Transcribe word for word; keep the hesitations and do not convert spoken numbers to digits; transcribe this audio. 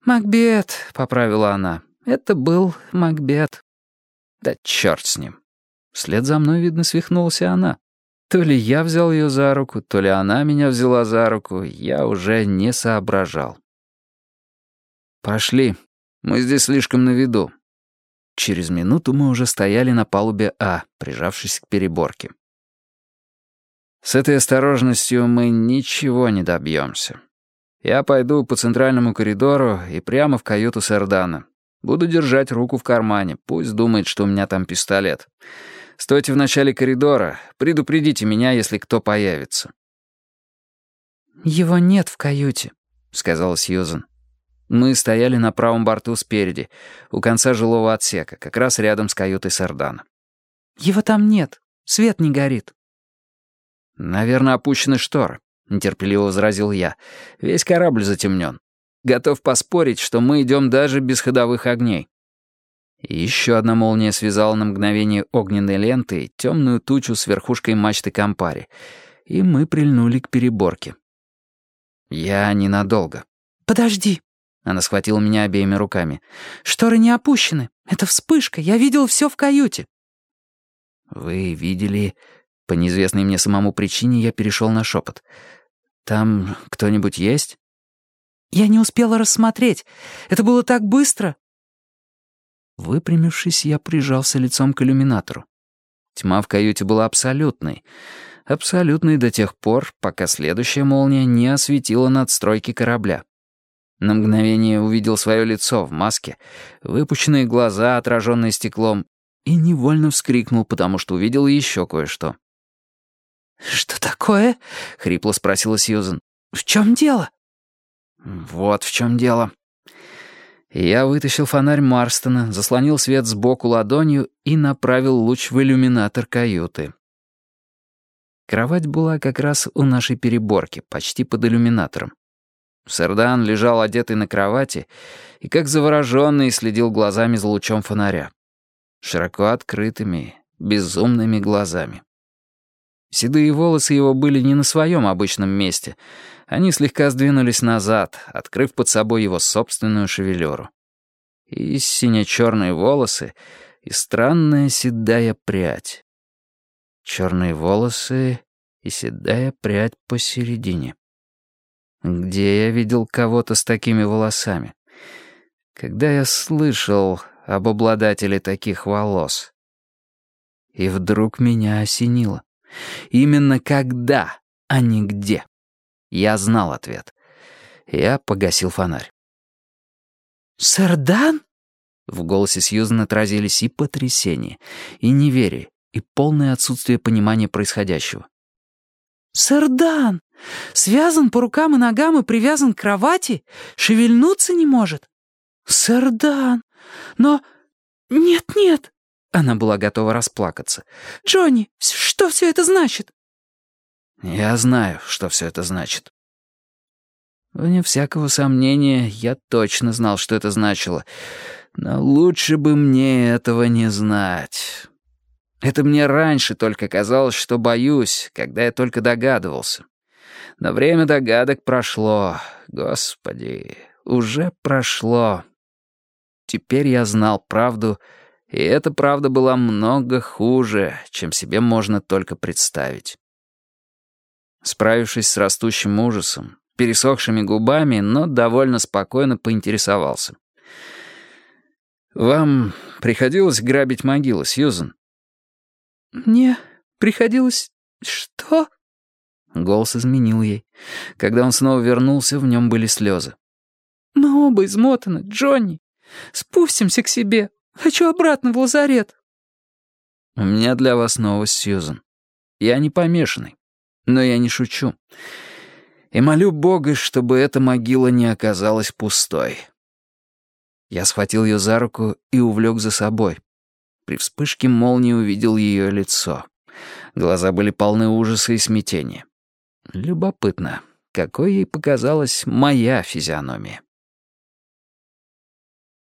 «Макбет», — поправила она. «Это был Макбет». Да черт с ним. Вслед за мной, видно, свихнулась и она. То ли я взял ее за руку, то ли она меня взяла за руку, я уже не соображал. «Пошли. Мы здесь слишком на виду». Через минуту мы уже стояли на палубе А, прижавшись к переборке. «С этой осторожностью мы ничего не добьемся. Я пойду по центральному коридору и прямо в каюту Сардана. Буду держать руку в кармане, пусть думает, что у меня там пистолет. Стойте в начале коридора, предупредите меня, если кто появится». «Его нет в каюте», — сказала Сьюзен. Мы стояли на правом борту спереди, у конца жилого отсека, как раз рядом с каютой Сардана. «Его там нет, свет не горит». «Наверное, опущены шторы», — нетерпеливо возразил я. «Весь корабль затемнен. Готов поспорить, что мы идем даже без ходовых огней». И еще одна молния связала на мгновение огненной лентой темную тучу с верхушкой мачты Кампари, и мы прильнули к переборке. «Я ненадолго». «Подожди». Она схватила меня обеими руками. «Шторы не опущены. Это вспышка. Я видел все в каюте». «Вы видели...» По неизвестной мне самому причине я перешел на шепот. «Там кто-нибудь есть?» «Я не успела рассмотреть. Это было так быстро». Выпрямившись, я прижался лицом к иллюминатору. Тьма в каюте была абсолютной. Абсолютной до тех пор, пока следующая молния не осветила надстройки корабля. На мгновение увидел свое лицо в маске, выпученные глаза, отраженные стеклом, и невольно вскрикнул, потому что увидел еще кое-что. «Что такое?» — хрипло спросила Сьюзен. «В чем дело?» «Вот в чем дело». Я вытащил фонарь Марстона, заслонил свет сбоку ладонью и направил луч в иллюминатор каюты. Кровать была как раз у нашей переборки, почти под иллюминатором. Сардан лежал одетый на кровати и, как завороженный, следил глазами за лучом фонаря. Широко открытыми, безумными глазами. Седые волосы его были не на своем обычном месте. Они слегка сдвинулись назад, открыв под собой его собственную шевелюру. И сине-черные волосы, и странная седая прядь. Черные волосы и седая прядь посередине. Где я видел кого-то с такими волосами? Когда я слышал об обладателе таких волос? И вдруг меня осенило. Именно когда, а не где. Я знал ответ. Я погасил фонарь. «Сардан?» В голосе Сьюзен отразились и потрясение, и неверие, и полное отсутствие понимания происходящего. «Сардан! Связан по рукам и ногам и привязан к кровати? Шевельнуться не может? Сардан! Но... Нет-нет!» Она была готова расплакаться. «Джонни, что все это значит?» «Я знаю, что все это значит». Вне всякого сомнения, я точно знал, что это значило. Но лучше бы мне этого не знать. Это мне раньше только казалось, что боюсь, когда я только догадывался. Но время догадок прошло. Господи, уже прошло. Теперь я знал правду, и эта правда была много хуже, чем себе можно только представить. Справившись с растущим ужасом, пересохшими губами, но довольно спокойно поинтересовался. «Вам приходилось грабить могилы, Сьюзен?» «Мне приходилось... Что?» Голос изменил ей. Когда он снова вернулся, в нем были слезы. «Мы оба измотаны, Джонни. Спустимся к себе. Хочу обратно в лазарет». «У меня для вас новость, Сьюзен. Я не помешанный, но я не шучу. И молю Бога, чтобы эта могила не оказалась пустой». Я схватил ее за руку и увлек за собой. При вспышке молнии увидел ее лицо. Глаза были полны ужаса и смятения. Любопытно, какой ей показалась моя физиономия.